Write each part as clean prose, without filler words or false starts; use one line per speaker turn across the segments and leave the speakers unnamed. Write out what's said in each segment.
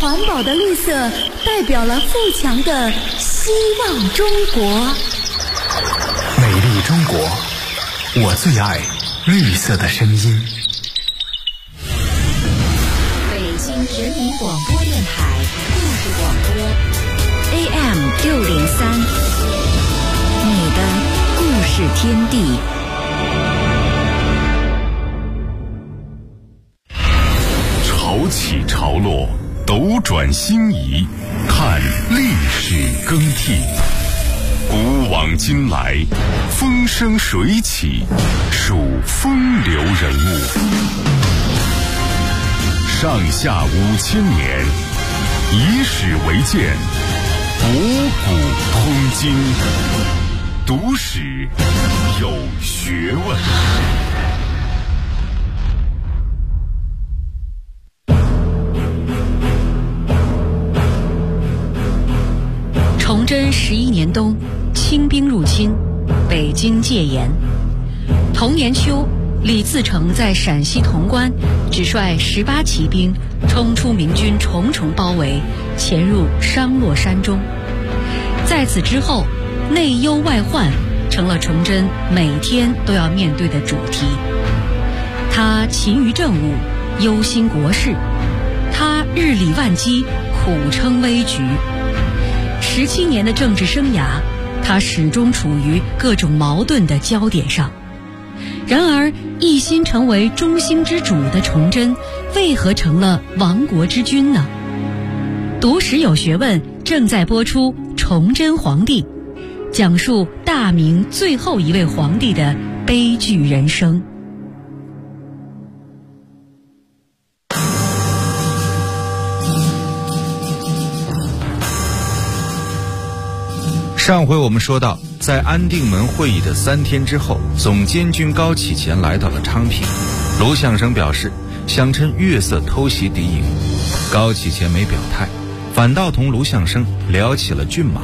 环保的绿色代表了富强的希望中国。
美丽中国，我最爱绿色的声音。
北京人民广播电台故事广播 AM603，你的故事天地。
潮起潮落，斗转星移，看历史更替。古往今来，风生水起，数风流人物。上下5000年，以史为鉴，博古通今，读史有学问。
崇祯11年冬，清兵入侵，北京戒严。同年秋，李自成在陕西潼关只率18骑兵冲出明军重重包围，潜入商洛山中。在此之后，内忧外患成了崇祯每天都要面对的主题。他勤于政务，忧心国事，他日理万机，苦撑危局。17年的政治生涯，他始终处于各种矛盾的焦点上。然而，一心成为中兴之主的崇祯，为何成了亡国之君呢？读史有学问正在播出《崇祯皇帝》，讲述大明最后一位皇帝的悲剧人生。
上回我们说到，在安定门会议的3天之后，总监军高启乾来到了昌平。卢象升表示想趁月色偷袭敌营，高启乾没表态，反倒同卢象升聊起了骏马。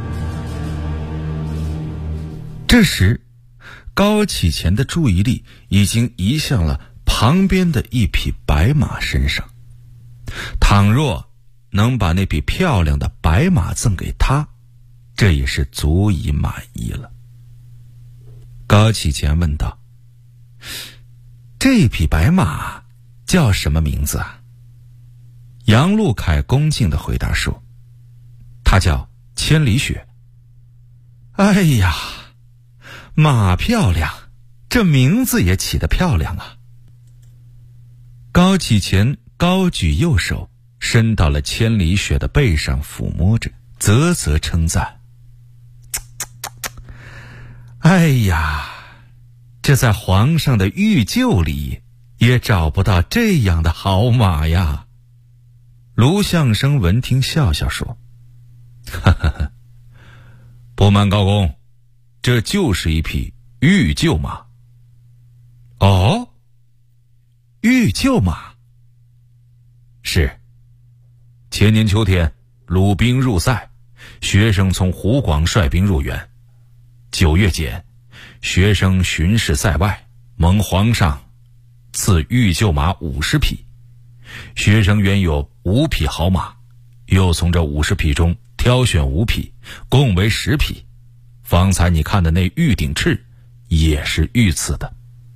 这时，高启乾的注意力已经移向了旁边的一匹白马身上。倘若能把那匹漂亮的白马赠给他，这也是足以满意了。高启乾问道：这匹白马叫什么名字啊？杨禄凯恭敬地回答说：它叫千里雪。哎呀，马漂亮，这名字也起得漂亮啊。高启乾高举右手，伸到了千里雪的背上抚摸着，啧啧称赞。哎呀，这在皇上的御厩里也找不到这样的好马呀。卢象升闻听笑笑说：哈哈哈，不瞒高公，这就是一匹御厩马。哦，御厩马。是，前年秋天鲁兵入塞，学生从湖广率兵入援。9月间，学生巡视塞外，蒙皇上赐御厩马50匹。学生原有5匹好马，又从这50匹中挑选5匹，共为10匹。方才你看的那玉鼎赤也是御赐的。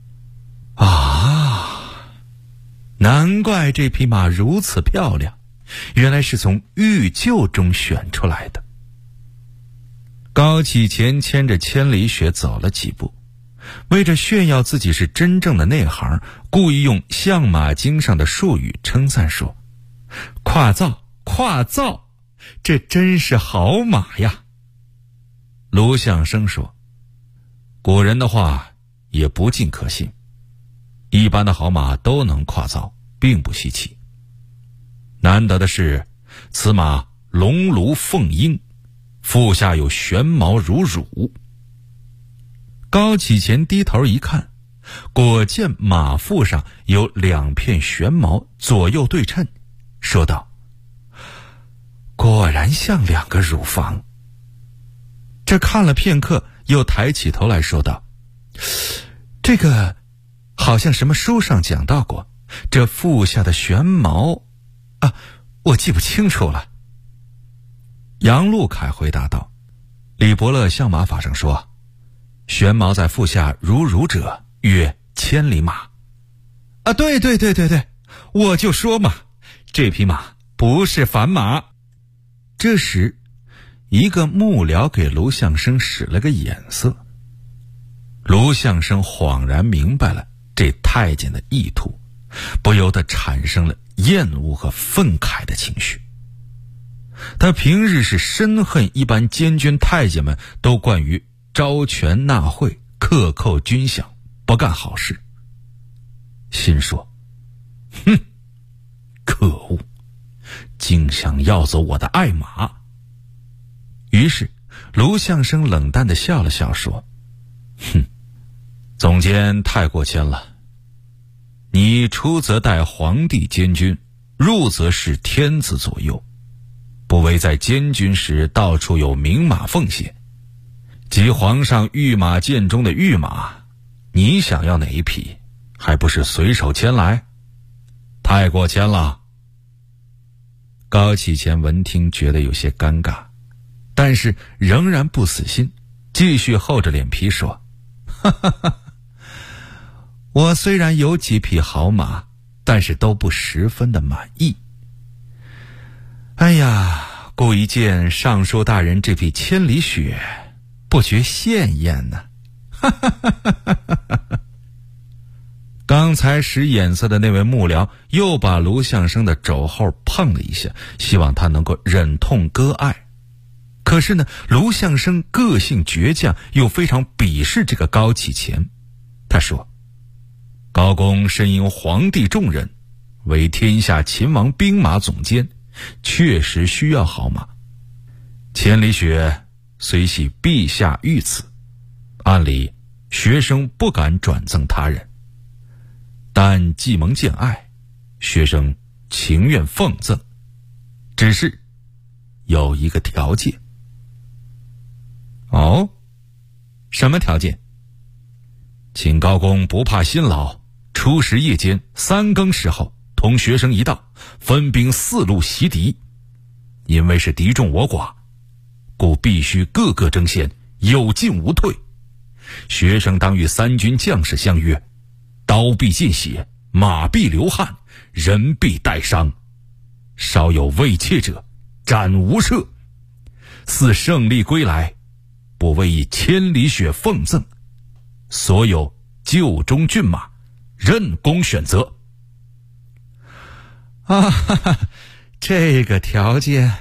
啊，难怪这匹马如此漂亮，原来是从御厩中选出来的。高启乾牵着千里雪走了几步，为着炫耀自己是真正的内行，故意用相马经上的术语称赞说：夸造，夸造，这真是好马呀。卢象升说：古人的话也不尽可信，一般的好马都能夸造，并不稀奇。难得的是，此马龙鹭凤鹰，腹下有玄毛如乳。高启乾低头一看，果见马腹上有2片玄毛左右对称，说道：果然像2个乳房。这看了片刻，又抬起头来说道：这个好像什么书上讲到过，这腹下的玄毛啊， 我记不清楚了。杨陆凯回答道。李伯乐相马法上说，玄毛在腹下如者，曰千里马。啊，对，我就说嘛，这匹马不是凡马。这时一个幕僚给卢相生使了个眼色，卢相生恍然明白了这太监的意图，不由得产生了厌恶和愤慨的情绪。他平日是深恨一般监军太监们都惯于招权纳贿，克扣军饷，不干好事，心说，可恶，竟想要走我的爱马。于是卢相生冷淡地笑了笑说，总监太过谦了，你出则代皇帝监军，入则是天子左右，不为在监军时到处有名马奉献，即皇上御马监中的御马，你想要哪一匹，还不是随手牵来？太过谦了。高启乾闻听觉得有些尴尬，但是仍然不死心，继续厚着脸皮说，我虽然有几匹好马，但是都不十分的满意。哎呀，故一见尚书大人这匹千里雪，不觉羡艳呢。刚才使眼色的那位幕僚又把卢相生的肘后碰了一下，希望他能够忍痛割爱。可是呢，卢相生个性倔强，又非常鄙视这个高启乾。他说，高公身因皇帝重任，为天下秦王兵马总监，确实需要好马。千里雪虽系陛下御赐，按理学生不敢转赠他人，但既蒙见爱，学生情愿奉赠，只是有一个条件。哦，什么条件？请高公不怕辛劳，初时夜间3更时候，同学生一道，分兵4路袭敌。因为是敌众我寡，故必须个个争先，有进无退。学生当与3军将士相约，刀必见血，马必流汗，人必带伤，稍有畏怯者，斩无赦。似胜利归来，不为以千里雪奉赠，所有旧中骏马，任公选择。这个条件。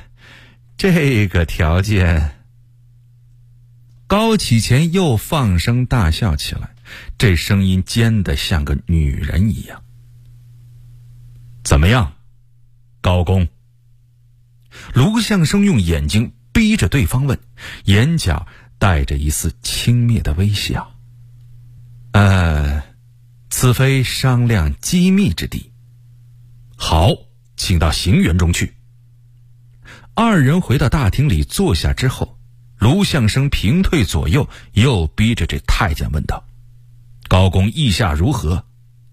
高启乾又放声大笑起来，这声音尖得像个女人一样。怎么样，高公？卢相生用眼睛逼着对方问，眼角带着一丝轻蔑的微笑。此非商量机密之地。好，请到行辕中去。2人回到大厅里坐下之后，卢相生平退左右，又逼着这太监问道，高公意下如何？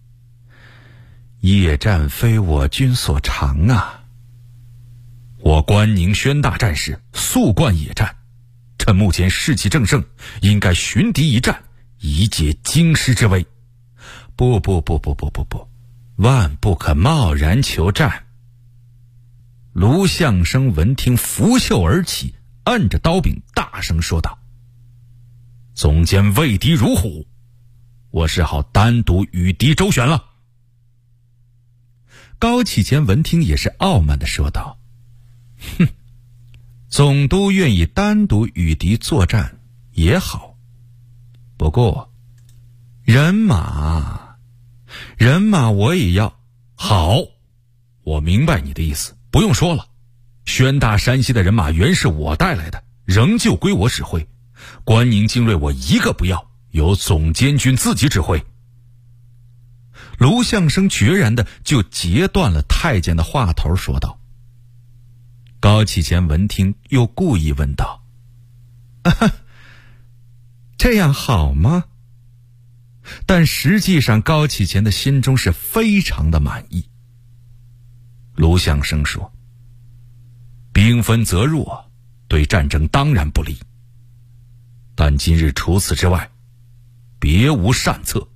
夜战非我军所长啊，我关宁宣大战时素惯野战，趁目前士气正盛，应该寻敌一战，以解京师之危。不，万不可贸然求战。卢相生闻听，拂袖而起，按着刀柄大声说道，总监畏敌如虎，我是好单独与敌周旋了。高启乾闻听也是傲慢地说道，总督愿意单独与敌作战也好，不过人马我也要。好，我明白你的意思，不用说了，宣大山西的人马原是我带来的，仍旧归我指挥，关宁精锐我一个不要，由总监军自己指挥。卢相生决然的就截断了太监的话头，说道。高启乾闻听，又故意问道，这样好吗？但实际上高启乾的心中是非常的满意。卢相生说， 兵分则弱，对战争当然不利。但今日除此之外，别无善策。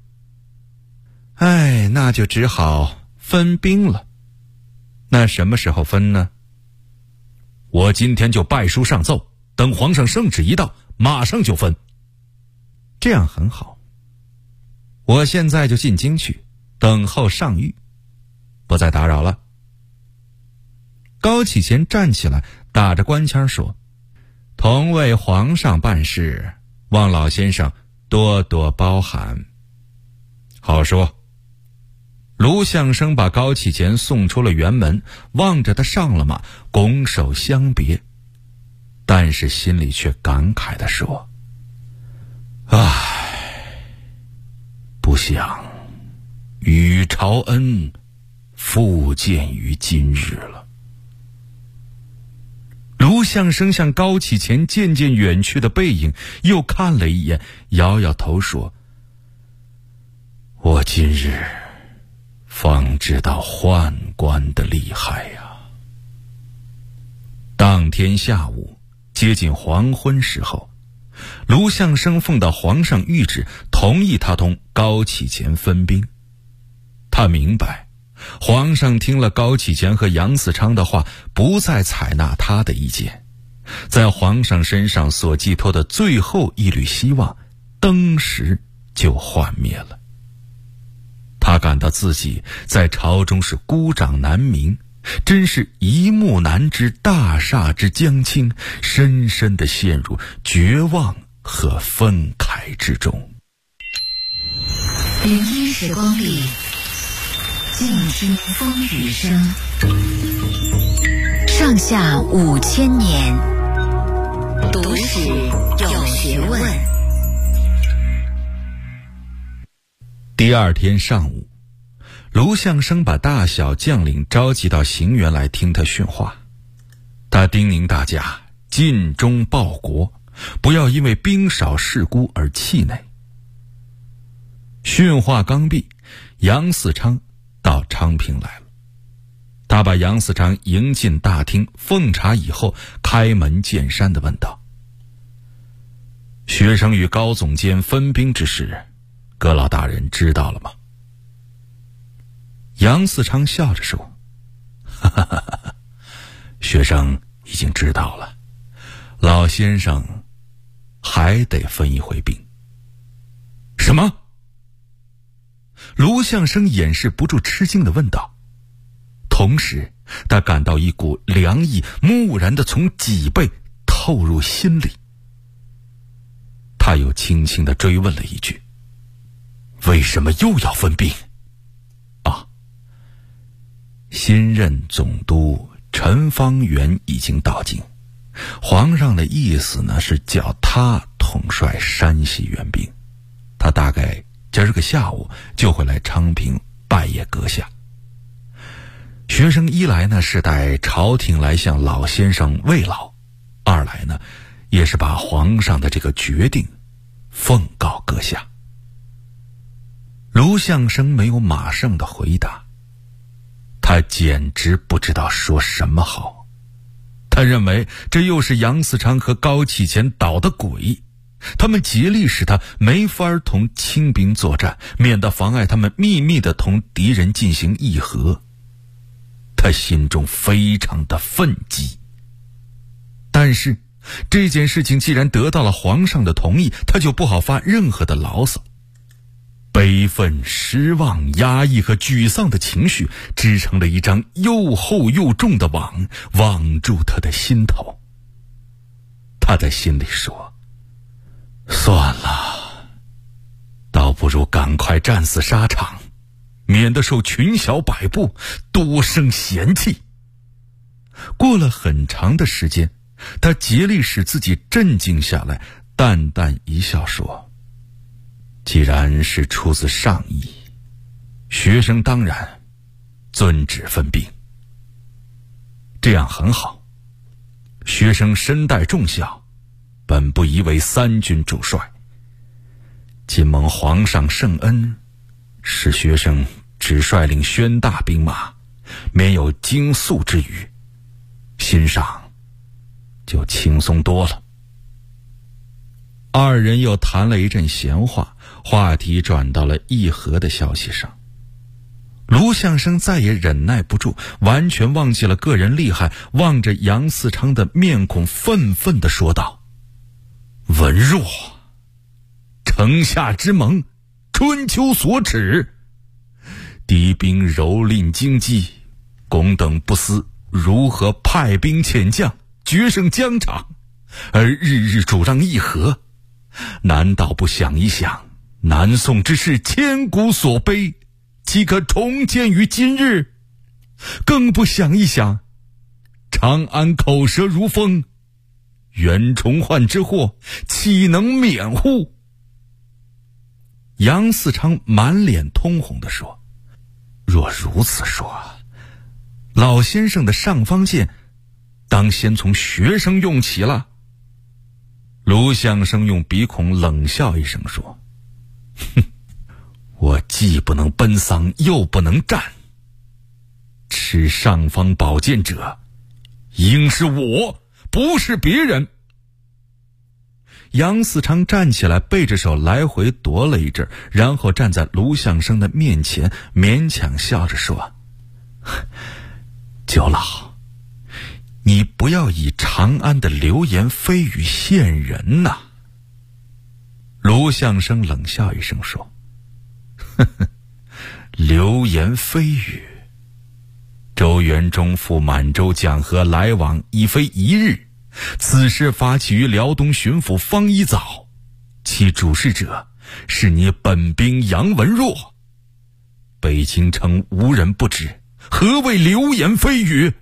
那就只好分兵了。那什么时候分呢？我今天就拜书上奏，等皇上圣旨一到，马上就分。这样很好。我现在就进京去，等候上谕，不再打扰了。高启乾站起来，打着官腔说：同为皇上办事，望老先生多多包涵。好说。卢相生把高启乾送出了辕门，望着他上了马，拱手相别，但是心里却感慨地说：不想与朝恩复见于今日了。卢相生向高启乾渐渐远去的背影又看了一眼，摇摇头说：我今日方知道宦官的厉害呀。当天下午接近黄昏时候，卢相生奉到皇上谕旨，同意他同高启乾分兵。他明白皇上听了高启乾和杨嗣昌的话，不再采纳他的意见，在皇上身上所寄托的最后一缕希望登时就幻灭了。他感到自己在朝中是孤掌难鸣，真是一目难知大厦之将倾，深深地陷入绝望和愤慨之中。
聆听时光里，静听风雨声。上下5000年，读史有学问。
第二天上午，卢相生把大小将领召集到行辕来听他训话。他叮咛大家尽忠报国，不要因为兵少势孤而气馁。训话刚毕，杨嗣昌到昌平来了。他把杨嗣昌迎进大厅，奉茶以后，开门见山地问道：学生与高总监分兵之事，阁老大人知道了吗？杨嗣昌笑着说：学生已经知道了，老先生还得分一回兵。什么？卢相生掩饰不住吃惊地问道，同时他感到一股凉意蓦然地从脊背透入心里。他又轻轻地追问了一句：为什么又要分兵？新任总督陈方圆已经到京，皇上的意思呢是叫他统帅山西援兵，他大概今儿个下午就会来昌平拜谒阁下。学生一来呢是带朝廷来向老先生慰劳，二来呢也是把皇上的这个决定奉告阁下。卢相生没有马上的回答，他简直不知道说什么好。他认为这又是杨嗣昌和高启乾捣的鬼，他们竭力使他没法同清兵作战，免得妨碍他们秘密地同敌人进行议和。他心中非常的愤激，但是这件事情既然得到了皇上的同意，他就不好发任何的牢骚。悲愤、失望、压抑和沮丧的情绪织成了一张又厚又重的网，网住他的心头。他在心里说：算了，倒不如赶快战死沙场，免得受群小摆布，多生嫌弃。过了很长的时间，他竭力使自己镇静下来，淡淡一笑说：既然是出自上意，学生当然遵旨分兵。这样很好，学生身带重孝，本不宜为三军主帅，今蒙皇上圣恩，使学生只率领宣大兵马，免有惊肃之虞，心上就轻松多了。二人又谈了一阵闲话，话题转到了议和的消息上。卢相生再也忍耐不住，完全忘记了个人厉害，望着杨嗣昌的面孔愤愤地说道：文若，城下之盟，春秋所指，敌兵蹂躏京畿，公等不思如何派兵遣将决胜疆场，而日日主张议和，难道不想一想南宋之事千古所悲，岂可重见于今日？更不想一想长安口舌如风，袁崇焕之祸岂能免乎？杨嗣昌满脸通红地说：若如此说，老先生的尚方剑当先从学生用起了。卢相生用鼻孔冷笑一声说：哼，我既不能奔丧，又不能战，持尚方宝剑者应是我，不是别人。杨嗣昌站起来，背着手来回踱了一阵，然后站在卢相生的面前，勉强笑着说：九老，你不要以长安的流言蜚语陷人呐。卢相生冷笑一声说：呵呵，流言蜚语，周元忠赴满洲讲和来往已非一日，此事发起于辽东巡抚方一藻，其主事者是你本兵杨文若，北京城无人不知，何谓流言蜚语？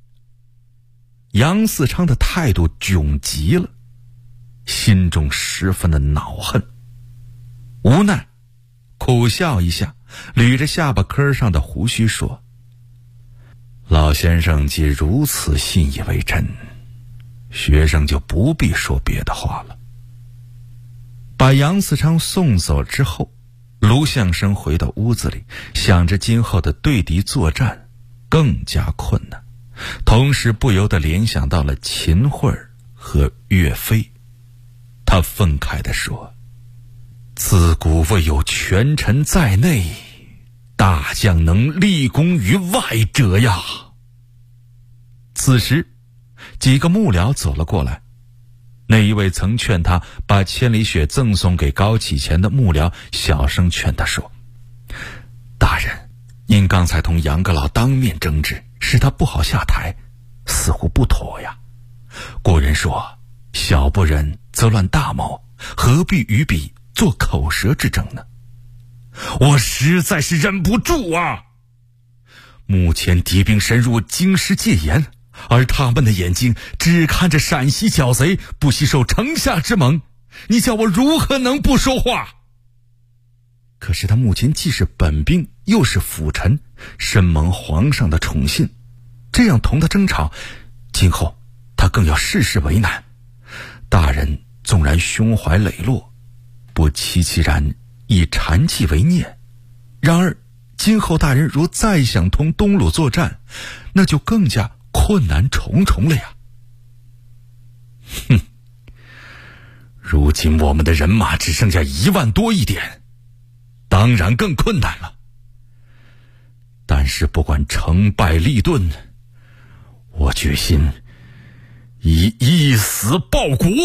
杨嗣昌的态度窘极了，心中十分的恼恨，无奈苦笑一下，捋着下巴颏上的胡须说：老先生既如此信以为真，学生就不必说别的话了。把杨嗣昌送走之后，卢相生回到屋子里，想着今后的对敌作战更加困难，同时不由得联想到了秦桧和岳飞。他愤慨地说：自古未有权臣在内，大将能立功于外者呀。此时几个幕僚走了过来，那一位曾劝他把千里雪赠送给高启前的幕僚小声劝他说：大人，您刚才同杨阁老当面争执，使他不好下台，似乎不妥呀。古人说，小不忍则乱大谋，何必与彼做口舌之争呢？我实在是忍不住啊！目前敌兵深入京师戒严，而他们的眼睛只看着陕西剿贼，不惜受城下之盟，你叫我如何能不说话？可是他目前既是本兵，又是辅臣，深蒙皇上的宠信，这样同他争吵，今后他更要事事为难。大人纵然胸怀磊落，不期其然以谗计为念，然而今后大人如再想同东鲁作战，那就更加困难重重了呀。哼，如今我们的人马只剩下1万多一点，当然更困难了。但是不管成败利钝，我决心以一死报国。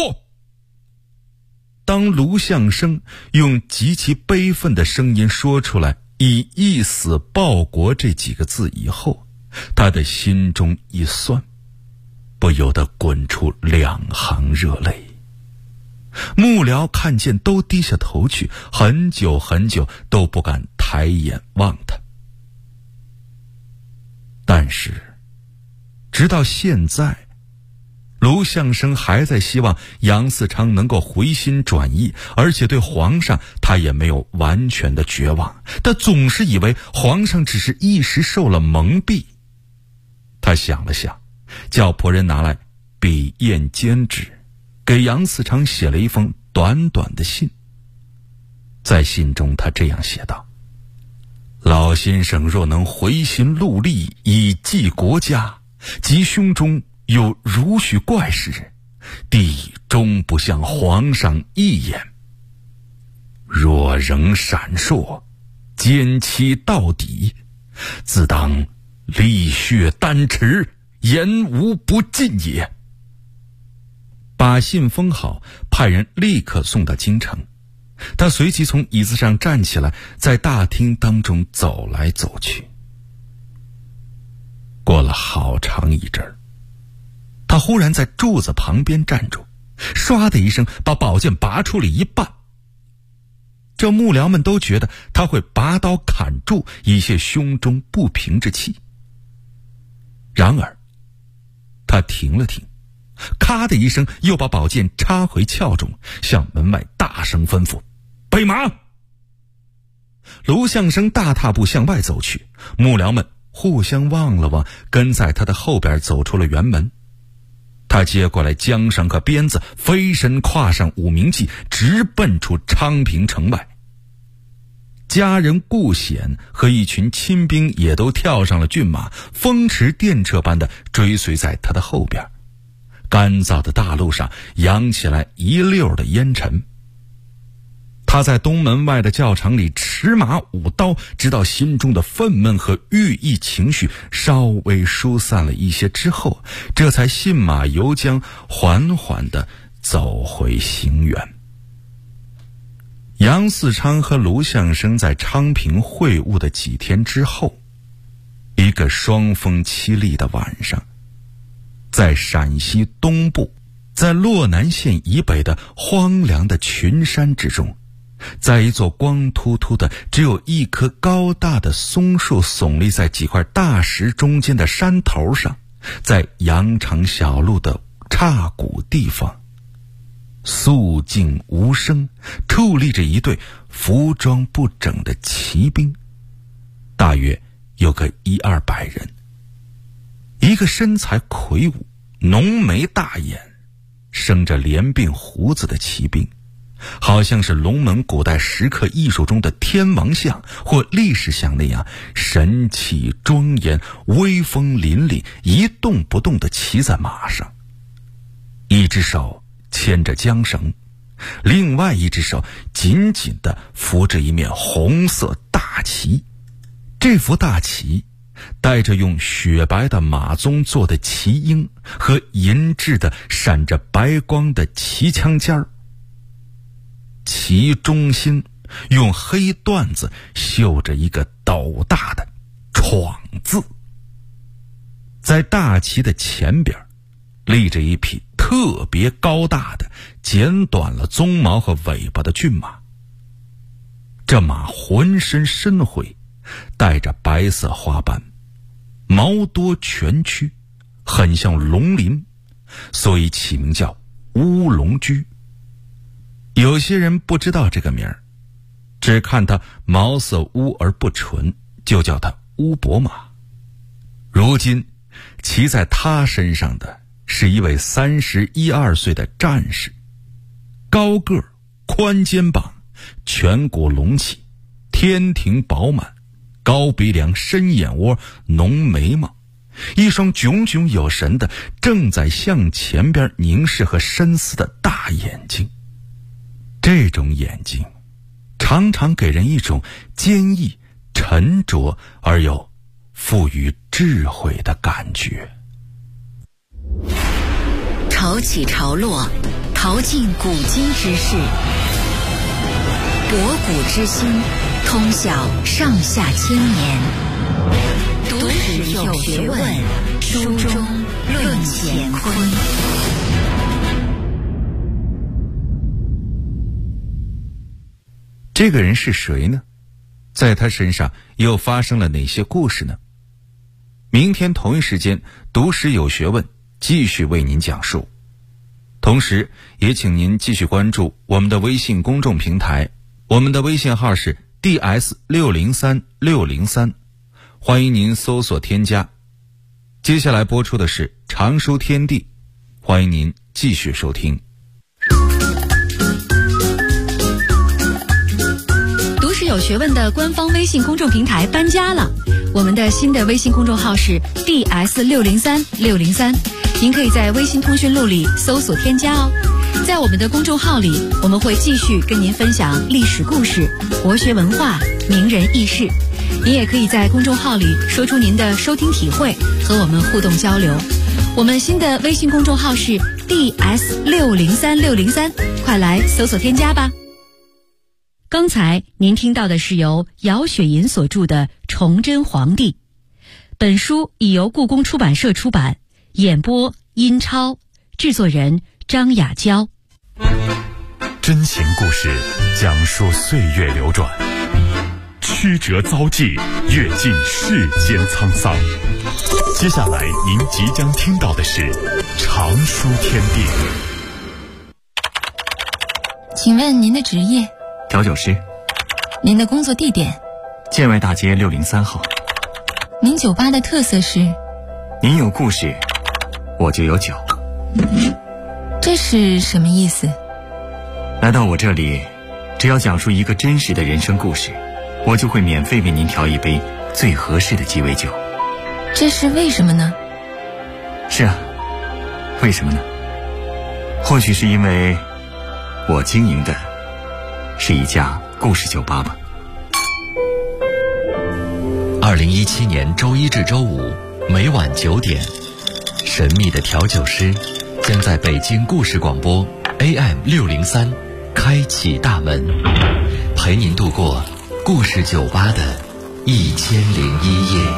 当卢相生用极其悲愤的声音说出来以一死报国这几个字以后，他的心中一酸，不由得滚出2行热泪。幕僚看见都低下头去，很久很久都不敢抬眼望他。但是直到现在，卢相生还在希望杨嗣昌能够回心转意，而且对皇上他也没有完全的绝望，他总是以为皇上只是一时受了蒙蔽。他想了想，叫仆人拿来笔砚笺纸，给杨嗣昌写了一封短短的信。在信中他这样写道：老先生若能回心戮力以济国家，及胸中有如许怪事， 帝终不向皇上一眼。若仍闪烁，奸欺到底，自当沥血丹池，言无不尽也。把信封好，派人立刻送到京城。他随即从椅子上站起来，在大厅当中走来走去。过了好长一阵儿，他忽然在柱子旁边站住，唰的一声把宝剑拔出了一半。这幕僚们都觉得他会拔刀砍柱，以泄胸中不平之气。然而他停了停，咔的一声又把宝剑插回鞘中，向门外大声吩咐：备马！卢相生大踏步向外走去，幕僚们互相望了望，跟在他的后边走出了辕门。他接过来缰绳和鞭子，飞身跨上武鸣骑，直奔出昌平城外。家人顾显和一群亲兵也都跳上了骏马，风驰电掣般的追随在他的后边。干燥的大路上扬起来一溜的烟尘。他在东门外的教场里持马舞刀，直到心中的愤懑和郁抑情绪稍微疏散了一些之后，这才信马由缰，缓缓地走回行辕。杨嗣昌和卢相生在昌平会晤的几天之后，一个霜风凄厉的晚上，在陕西东部，在洛南县以北的荒凉的群山之中，在一座光秃秃的只有一棵高大的松树耸立在几块大石中间的山头上，在羊肠小路的岔谷地方，肃静无声，矗立着一队服装不整的骑兵，大约有个100-200人。一个身材魁梧、浓眉大眼、生着连鬓胡子的骑兵，好像是龙门古代石刻艺术中的天王像或力士像那样神气庄严、威风凛凛，一动不动地骑在马上，一只手牵着缰绳，另外一只手紧紧地扶着一面红色大旗。这幅大旗带着用雪白的马鬃做的旗缨和银质的闪着白光的旗枪尖儿，旗中心用黑缎子绣着一个斗大的闯字。在大旗的前边立着一匹特别高大的剪短了鬃毛和尾巴的骏马。这马浑身深灰，带着白色花斑，毛多蜷曲，很像龙鳞，所以起名叫乌龙驹。有些人不知道这个名儿，只看它毛色乌而不纯，就叫它乌伯马。如今骑在他身上的是一位31-2岁的战士，高个儿、宽肩膀、颧骨隆起，天庭饱满，高鼻梁、深眼窝、浓眉毛，一双炯炯有神的正在向前边凝视和深思的大眼睛。这种眼睛常常给人一种坚毅、沉着而又富于智慧的感觉。
潮起潮落，淘尽古今之事，博古之今，通晓上下千年。读史有学问，书中论乾坤。
这个人是谁呢？在他身上又发生了哪些故事呢？明天同一时间，读史有学问继续为您讲述。同时也请您继续关注我们的微信公众平台，我们的微信号是 DS603603，欢迎您搜索添加。接下来播出的是常书天地，欢迎您继续收听。
读史有学问的官方微信公众平台搬家了，我们的新的微信公众号是 DS603603， 您可以在微信通讯录里搜索添加哦。在我们的公众号里，我们会继续跟您分享历史故事、国学文化、名人轶事。您也可以在公众号里说出您的收听体会，和我们互动交流。我们新的微信公众号是 DS603603，快来搜索添加吧。刚才您听到的是由姚雪银所著的《崇祯皇帝》，本书已由故宫出版社出版，演播殷超，制作人张雅娇。
真情故事讲述岁月流转，曲折遭际，阅尽世间沧桑。接下来您即将听到的是常书天地。
请问您的职业？
调酒师。
您的工作地点？
建外大街603号。
您酒吧的特色是？
您有故事，我就有酒。
这是什么意思？
来到我这里，只要讲述一个真实的人生故事，我就会免费为您调一杯最合适的鸡尾酒。
这是为什么呢？
是啊，为什么呢？或许是因为我经营的是一家故事酒吧吧。
2017年周一至周五每晚9点，神秘的调酒师将在北京故事广播 AM603开启大门，陪您度过故事酒吧的1001夜。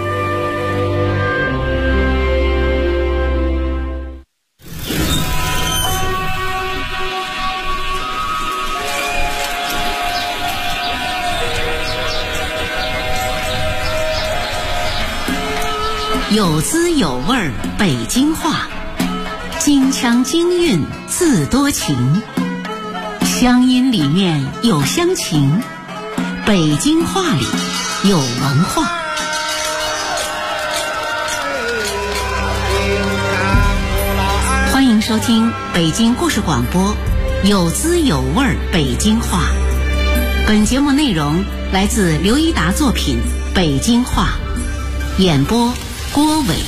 有滋有味儿北京话，京腔京韵自多情，乡音里面有乡情，北京话里有文化。欢迎收听北京故事广播有滋有味儿北京话。本节目内容来自刘一达作品《北京话》，演播郭伟。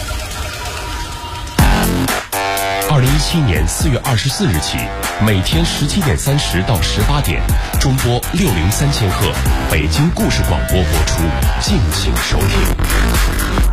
2017年4月24日起，每天17点30到18点，中波603000赫，北京故事广播播出，敬请收听。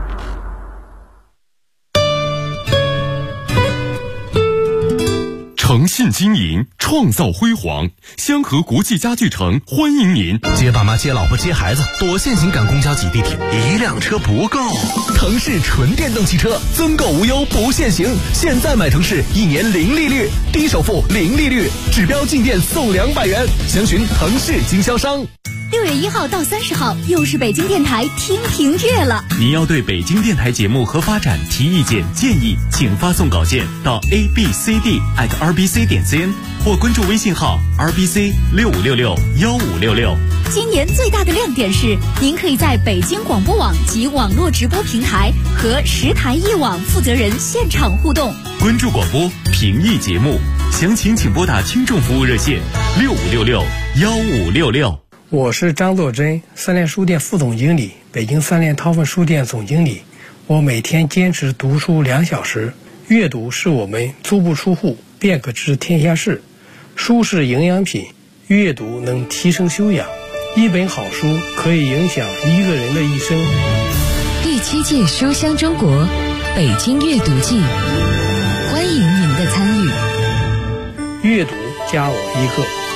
诚信经营，创造辉煌。香河国际家具城欢迎您。
接爸妈、接老婆、接孩子，多限行赶公交挤地铁，一辆车不够。腾势纯电动汽车，增购无忧不限行，现在买腾势1年0利率，低首付0利率，指标进店送200元。详询腾势经销商。
6月1号到30号，又是北京电台听评月了。
您要对北京电台节目和发展提意见建议，请发送稿件到 abcd@rbc.cn 或关注微信号 rbc65661566。
今年最大的亮点是，您可以在北京广播网及网络直播平台和10台一网负责人现场互动。
关注广播，评议节目，详情请拨打听众服务热线65661566。
我是张作珍，三联书店副总经理，北京三联韬奋书店总经理。我每天坚持读书2小时，阅读是我们足不出户便可知天下事。书是营养品，阅读能提升修养。一本好书可以影响一个人的一生。
第7届书香中国北京阅读季，欢迎您的参与。
阅读加我一个。